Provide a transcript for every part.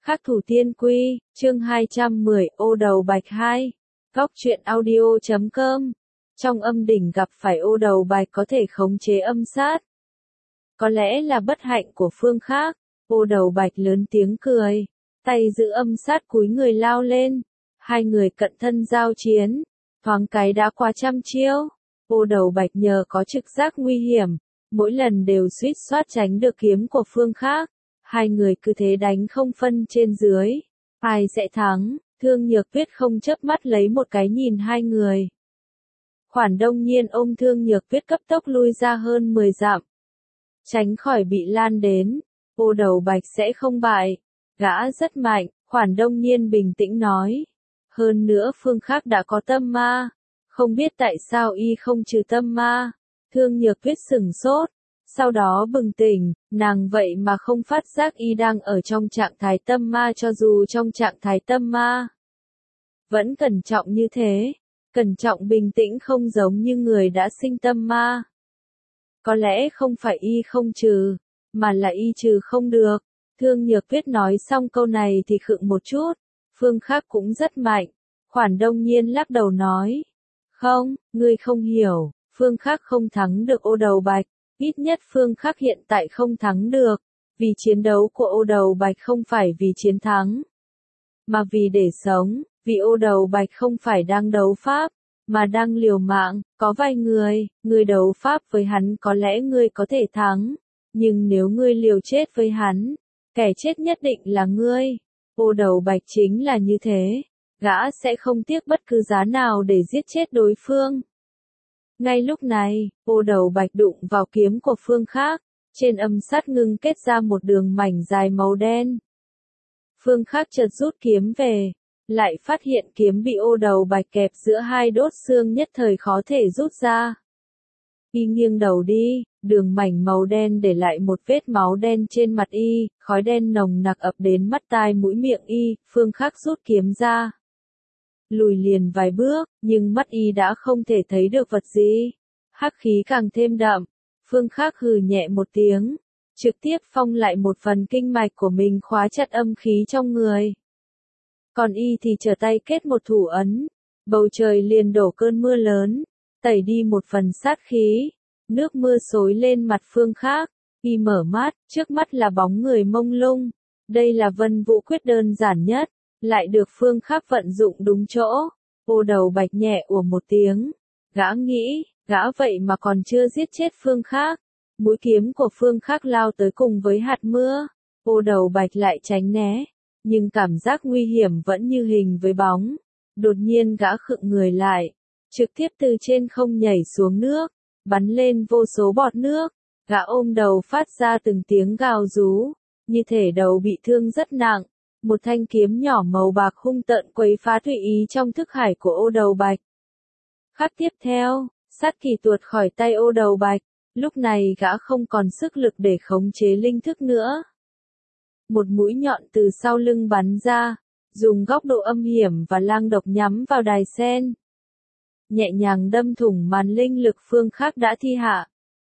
Khắc thủ tiên quy, chương 210, ô đầu bạch 2. Góc truyện audio.com. Trong âm đỉnh gặp phải ô đầu bạch có thể khống chế âm sát. Có lẽ là bất hạnh của phương khác, ô đầu bạch lớn tiếng cười, tay giữ âm sát cúi người lao lên. Hai người cận thân giao chiến, thoáng cái đã qua trăm chiêu. Ô đầu bạch nhờ có trực giác nguy hiểm, mỗi lần đều suýt soát tránh được kiếm của phương khác. Hai người cứ thế đánh không phân trên dưới. Ai sẽ thắng? Thương Nhược Tuyết không chớp mắt lấy một cái nhìn hai người. Khoản Đông Nhiên ôm Thương Nhược Tuyết cấp tốc lui ra hơn 10 dặm. Tránh khỏi bị lan đến. Ô đầu bạch sẽ không bại. Gã rất mạnh, Khoản Đông Nhiên bình tĩnh nói. Hơn nữa phương khác đã có tâm ma. Không biết tại sao y không trừ tâm ma. Thương Nhược Tuyết sửng sốt. Sau đó bừng tỉnh, nàng vậy mà không phát giác y đang ở trong trạng thái tâm ma cho dù trong trạng thái tâm ma. Vẫn cẩn trọng như thế, cẩn trọng bình tĩnh không giống như người đã sinh tâm ma. Có lẽ không phải y không trừ, mà là y trừ không được. Thương Nhược Tuyết nói xong câu này thì khựng một chút, phương khác cũng rất mạnh. Khoản Đông Nhiên lắc đầu nói, không, ngươi không hiểu, phương khác không thắng được ô đầu bạch. Ít nhất phương khác hiện tại không thắng được, vì chiến đấu của ô đầu bạch không phải vì chiến thắng, mà vì để sống, vì ô đầu bạch không phải đang đấu pháp, mà đang liều mạng, có vài người đấu pháp với hắn có lẽ ngươi có thể thắng, nhưng nếu ngươi liều chết với hắn, kẻ chết nhất định là ngươi. Ô đầu bạch chính là như thế, gã sẽ không tiếc bất cứ giá nào để giết chết đối phương. Ngay lúc này, ô đầu bạch đụng vào kiếm của phương khác, trên âm sát ngưng kết ra một đường mảnh dài màu đen. Phương khác chợt rút kiếm về, lại phát hiện kiếm bị ô đầu bạch kẹp giữa hai đốt xương nhất thời khó thể rút ra. Y nghiêng đầu đi, đường mảnh màu đen để lại một vết máu đen trên mặt y, khói đen nồng nặc ập đến mắt tai mũi miệng y, phương khác rút kiếm ra. Lùi liền vài bước, nhưng mắt y đã không thể thấy được vật gì. Hắc khí càng thêm đậm, phương khác hừ nhẹ một tiếng, trực tiếp phong lại một phần kinh mạch của mình khóa chặt âm khí trong người. Còn y thì trở tay kết một thủ ấn, bầu trời liền đổ cơn mưa lớn, tẩy đi một phần sát khí, nước mưa xối lên mặt phương khác, y mở mắt, trước mắt là bóng người mông lung. Đây là Vân Vũ quyết đơn giản nhất, lại được phương khác vận dụng đúng chỗ. Ô đầu bạch nhẹ ủa một tiếng, gã nghĩ, gã vậy mà còn chưa giết chết phương khác. Mũi kiếm của phương khác lao tới cùng với hạt mưa, ô đầu bạch lại tránh né, nhưng cảm giác nguy hiểm vẫn như hình với bóng. Đột nhiên gã khựng người lại, trực tiếp từ trên không nhảy xuống nước, bắn lên vô số bọt nước. Gã ôm đầu phát ra từng tiếng gào rú, như thể đầu bị thương rất nặng. Một thanh kiếm nhỏ màu bạc hung tợn quấy phá tùy ý trong thức hải của ô đầu bạch. Khắc tiếp theo, sát kỳ tuột khỏi tay ô đầu bạch, lúc này gã không còn sức lực để khống chế linh thức nữa. Một mũi nhọn từ sau lưng bắn ra, dùng góc độ âm hiểm và lang độc nhắm vào đài sen. Nhẹ nhàng đâm thủng màn linh lực phương khác đã thi hạ.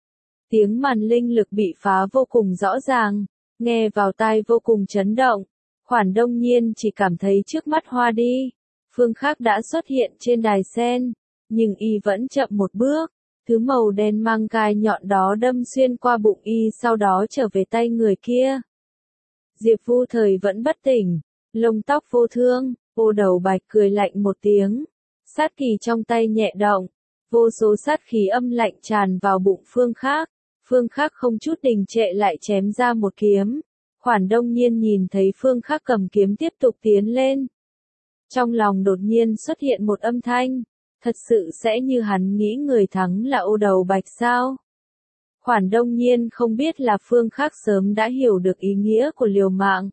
Tiếng màn linh lực bị phá vô cùng rõ ràng, nghe vào tai vô cùng chấn động. Khoản Đông Nhiên chỉ cảm thấy trước mắt hoa đi, phương khác đã xuất hiện trên đài sen, nhưng y vẫn chậm một bước, thứ màu đen mang gai nhọn đó đâm xuyên qua bụng y sau đó trở về tay người kia. Diệp Vu Thời vẫn bất tỉnh, lông tóc vô thương, ô đầu bạch cười lạnh một tiếng, sát kỳ trong tay nhẹ động, vô số sát khí âm lạnh tràn vào bụng phương khác không chút đình trệ lại chém ra một kiếm. Khoản Đông Nhiên nhìn thấy phương khác cầm kiếm tiếp tục tiến lên. Trong lòng đột nhiên xuất hiện một âm thanh, thật sự sẽ như hắn nghĩ người thắng là ô đầu bạch sao? Khoản Đông Nhiên không biết là phương khác sớm đã hiểu được ý nghĩa của liều mạng.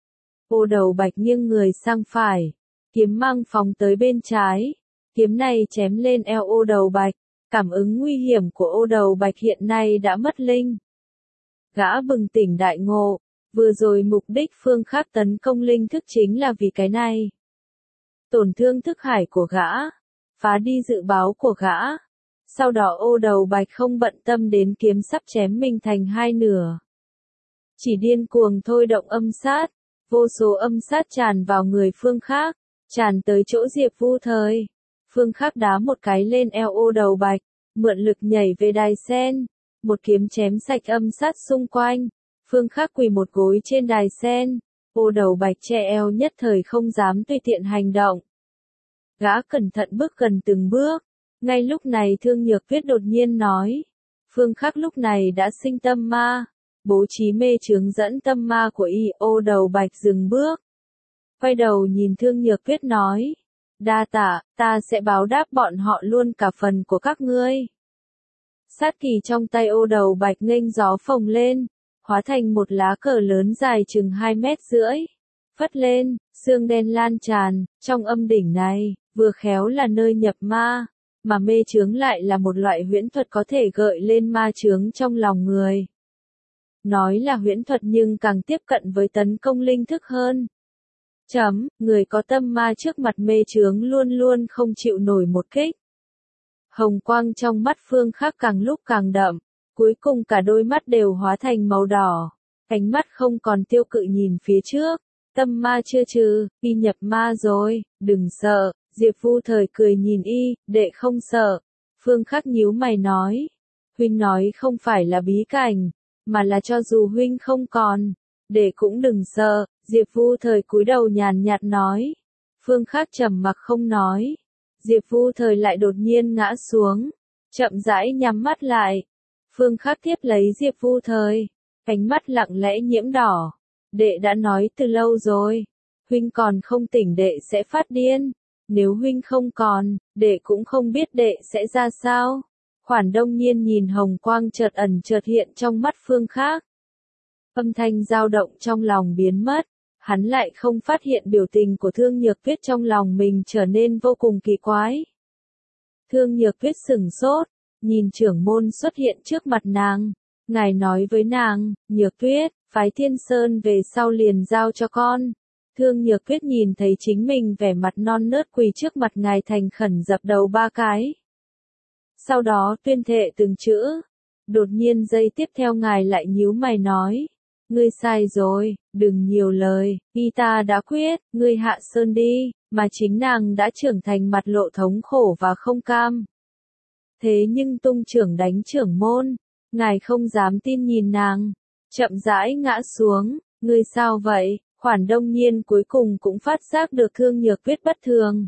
Ô đầu bạch nghiêng người sang phải, kiếm mang phóng tới bên trái, kiếm này chém lên eo ô đầu bạch, cảm ứng nguy hiểm của ô đầu bạch hiện nay đã mất linh. Gã bừng tỉnh đại ngộ. Vừa rồi mục đích phương khác tấn công linh thức chính là vì cái này. Tổn thương thức hải của gã, phá đi dự báo của gã. Sau đó ô đầu bạch không bận tâm đến kiếm sắp chém mình thành hai nửa. Chỉ điên cuồng thôi động âm sát, Vô số âm sát tràn vào người Phương Khắc, tràn tới chỗ Diệp Vu Thời. Phương Khắc đá một cái lên eo Ô Đầu Bạch, mượn lực nhảy về đài sen, một kiếm chém sạch âm sát xung quanh. Phương Khắc quỳ một gối trên đài sen, Ô Đầu Bạch che eo nhất thời không dám tùy tiện hành động. Gã cẩn thận bước gần từng bước, ngay lúc này Thương Nhược Tuyết đột nhiên nói. Phương Khắc lúc này đã sinh tâm ma, bố trí mê chướng dẫn tâm ma của y. Ô Đầu Bạch dừng bước, quay đầu nhìn Thương Nhược Tuyết nói. Đa tạ, ta sẽ báo đáp bọn họ luôn cả phần của các ngươi. Sát kỳ trong tay Ô Đầu Bạch nghênh gió phồng lên, hóa thành một lá cờ lớn dài chừng 2,5 mét, phất lên, xương đen lan tràn. Trong âm đỉnh này, vừa khéo là nơi nhập ma, mà mê chướng lại là một loại huyễn thuật có thể gợi lên ma chướng trong lòng người. Nói là huyễn thuật nhưng càng tiếp cận với tấn công linh thức hơn. Người có tâm ma trước mặt mê chướng luôn luôn không chịu nổi một kích. Hồng quang trong mắt Phương Khắc càng lúc càng đậm, cuối cùng cả đôi mắt đều hóa thành màu đỏ, ánh mắt không còn tiêu cự nhìn phía trước. Tâm ma chưa trừ, y nhập ma rồi, đừng sợ. Diệp Vu Thời cười nhìn y, đệ không sợ. Phương Khắc nhíu mày nói, huynh nói không phải là bí cảnh, mà là cho dù huynh không còn, đệ cũng đừng sợ. Diệp Vu Thời cúi đầu nhàn nhạt nói. Phương Khắc trầm mặc không nói. Diệp Vu Thời lại đột nhiên ngã xuống, chậm rãi nhắm mắt lại. Phương Khắc tiếp lấy Diệp Vu Thời, ánh mắt lặng lẽ nhiễm đỏ. Đệ đã nói từ lâu rồi, huynh còn không tỉnh đệ sẽ phát điên. Nếu huynh không còn, đệ cũng không biết đệ sẽ ra sao. Khoản Đông Nhiên nhìn hồng quang chợt ẩn chợt hiện trong mắt Phương Khắc. Âm thanh dao động trong lòng biến mất, hắn lại không phát hiện biểu tình của Thương Nhược Tuyết trong lòng mình trở nên vô cùng kỳ quái. Thương Nhược Tuyết sửng sốt, nhìn trưởng môn xuất hiện trước mặt nàng. Ngài nói với nàng, Nhược Tuyết, phái Thiên Sơn về sau liền giao cho con. Thương Nhược Tuyết nhìn thấy chính mình vẻ mặt non nớt quỳ trước mặt ngài thành khẩn dập đầu 3 cái. Sau đó tuyên thệ từng chữ. Đột nhiên giây tiếp theo ngài lại nhíu mày nói. Ngươi sai rồi, đừng nhiều lời, y ta đã quyết, ngươi hạ sơn đi, mà chính nàng đã trưởng thành mặt lộ thống khổ và không cam. Thế nhưng tung trưởng đánh trưởng môn, ngài không dám tin nhìn nàng, chậm rãi ngã xuống. Ngươi sao vậy? Khoản Đông Nhiên cuối cùng cũng phát giác được Thương Nhược Tuyết bất thường.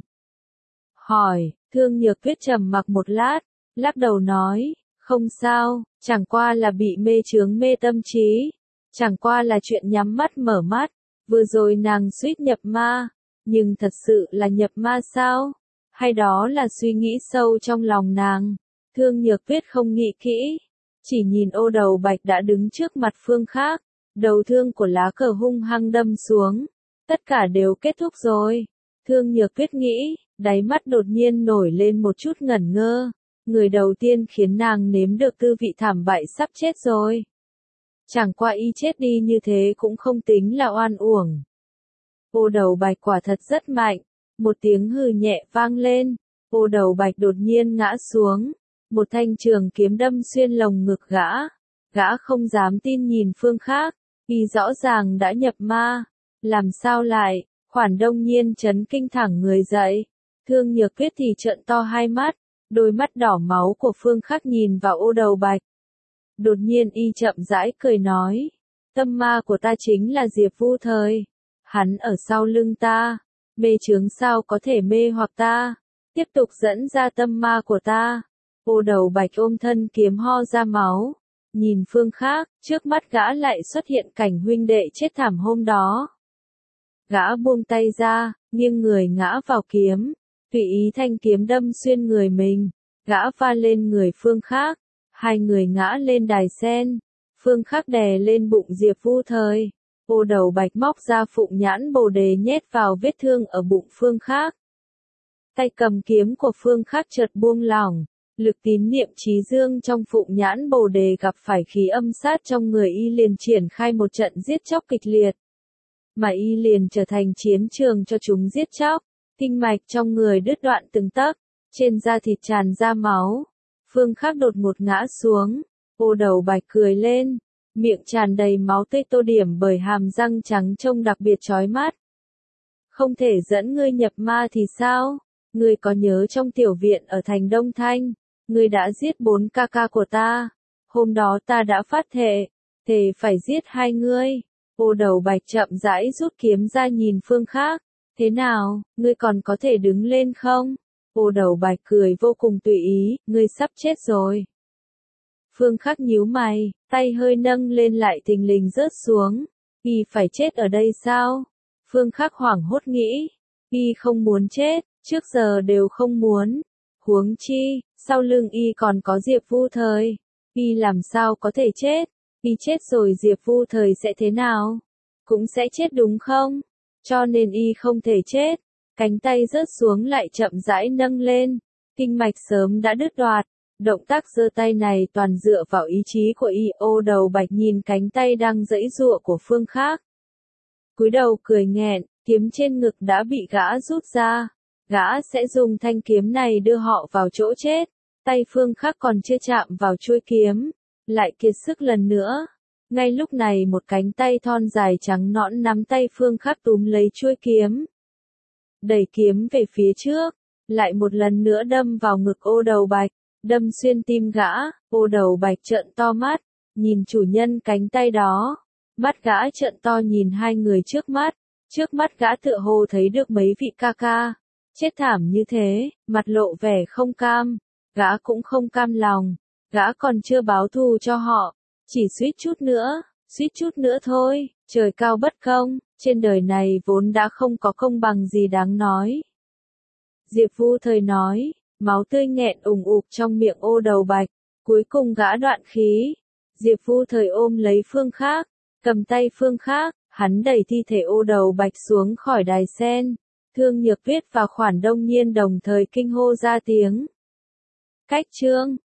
Hỏi, Thương Nhược Tuyết trầm mặc một lát, lắc đầu nói, không sao, chẳng qua là bị mê chướng mê tâm trí, chẳng qua là chuyện nhắm mắt mở mắt, vừa rồi nàng suýt nhập ma, nhưng thật sự là nhập ma sao? Hay đó là suy nghĩ sâu trong lòng nàng? Thương Nhược Tuyết không nghĩ kỹ, chỉ nhìn Ô Đầu Bạch đã đứng trước mặt Phương Khắc. Đầu thương của lá cờ hung hăng đâm xuống. Tất cả đều kết thúc rồi. Thương Nhược Tuyết nghĩ, đáy mắt đột nhiên nổi lên một chút ngẩn ngơ. Người đầu tiên khiến nàng nếm được tư vị thảm bại sắp chết rồi. Chẳng qua y chết đi như thế cũng không tính là oan uổng. Ô Đầu Bạch quả thật rất mạnh. Một tiếng hừ nhẹ vang lên. Ô Đầu Bạch đột nhiên ngã xuống. Một thanh trường kiếm đâm xuyên lồng ngực gã. Gã không dám tin nhìn Phương Khắc. Y rõ ràng đã nhập ma, làm sao lại? Khoản Đông Nhiên chấn kinh thẳng người dậy. Thương Nhược Tuyết thì trợn to hai mắt, đôi mắt đỏ máu của Phương Khắc nhìn vào Ô Đầu Bạch. Đột nhiên y chậm rãi cười nói, tâm ma của ta chính là Diệp Vu Thời, hắn ở sau lưng ta, mê chướng sao có thể mê hoặc ta, tiếp tục dẫn ra tâm ma của ta. Ô Đầu Bạch ôm thân kiếm ho ra máu. Nhìn Phương Khắc, trước mắt gã lại xuất hiện cảnh huynh đệ chết thảm hôm đó. Gã buông tay ra, nghiêng người ngã vào kiếm, tùy ý thanh kiếm đâm xuyên người mình, gã va lên người Phương Khắc, hai người ngã lên đài sen, Phương Khắc đè lên bụng Diệp Vu Thời. Ô Đầu Bạch móc ra phụng nhãn bồ đề nhét vào vết thương ở bụng Phương Khắc. Tay cầm kiếm của Phương Khắc chợt buông lỏng. Lực tín niệm trí dương trong phụng nhãn bồ đề gặp phải khí âm sát trong người y liền triển khai một trận giết chóc kịch liệt. Mà y liền trở thành chiến trường cho chúng giết chóc, kinh mạch trong người đứt đoạn từng tấc, trên da thịt tràn ra máu. Phương Khắc đột ngột ngã xuống, Ô Đầu Bạch cười lên, miệng tràn đầy máu tươi tô điểm bởi hàm răng trắng trông đặc biệt chói mắt. Không thể dẫn ngươi nhập ma thì sao? Ngươi có nhớ trong tiểu viện ở thành Đông Thanh, ngươi đã giết 4 ca ca của ta. Hôm đó ta đã phát thề phải giết hai ngươi. Ô Đầu Bạch chậm rãi rút kiếm ra nhìn Phương Khắc. Thế nào, ngươi còn có thể đứng lên không? Ô Đầu Bạch cười vô cùng tùy ý, ngươi sắp chết rồi. Phương Khắc nhíu mày, tay hơi nâng lên lại thình lình rớt xuống. Y phải chết ở đây sao? Phương Khắc hoảng hốt nghĩ. Y không muốn chết, trước giờ đều không muốn. Huống chi, sau lưng Y còn có Diệp Vu Thời. Y làm sao có thể chết? Y chết rồi Diệp Vu Thời sẽ thế nào? Cũng sẽ chết đúng không? Cho nên Y không thể chết. Cánh tay rớt xuống lại chậm rãi nâng lên. Kinh mạch sớm đã đứt đoạt. Động tác giơ tay này toàn dựa vào ý chí của Y. Ô Đầu Bạch nhìn cánh tay đang giãy giụa của Phương Khắc. Cúi đầu cười nghẹn, kiếm trên ngực đã bị gã rút ra. Gã sẽ dùng thanh kiếm này đưa họ vào chỗ chết. Tay Phương Khắc còn chưa chạm vào chuôi kiếm, lại kiệt sức lần nữa. Ngay lúc này một cánh tay thon dài trắng nõn nắm tay Phương Khắc túm lấy chuôi kiếm. Đẩy kiếm về phía trước, lại một lần nữa đâm vào ngực Ô Đầu Bạch, đâm xuyên tim gã. Ô Đầu Bạch trợn to mắt, nhìn chủ nhân cánh tay đó. Mắt gã trợn to nhìn hai người trước mắt gã tựa hồ thấy được mấy vị ca ca. Chết thảm như thế, mặt lộ vẻ không cam. Gã cũng không cam lòng, gã còn chưa báo thù cho họ, chỉ suýt chút nữa thôi, trời cao bất công, trên đời này vốn đã không có công bằng gì đáng nói. Diệp Vu Thời nói, máu tươi nghẹn ủng ục trong miệng Ô Đầu Bạch, cuối cùng gã đoạn khí. Diệp Vu Thời ôm lấy Phương Khắc, cầm tay Phương Khắc, hắn đẩy thi thể Ô Đầu Bạch xuống khỏi đài sen. Thương Nhược Tuyết và Khoản Đông Nhiên đồng thời kinh hô ra tiếng. Cách chương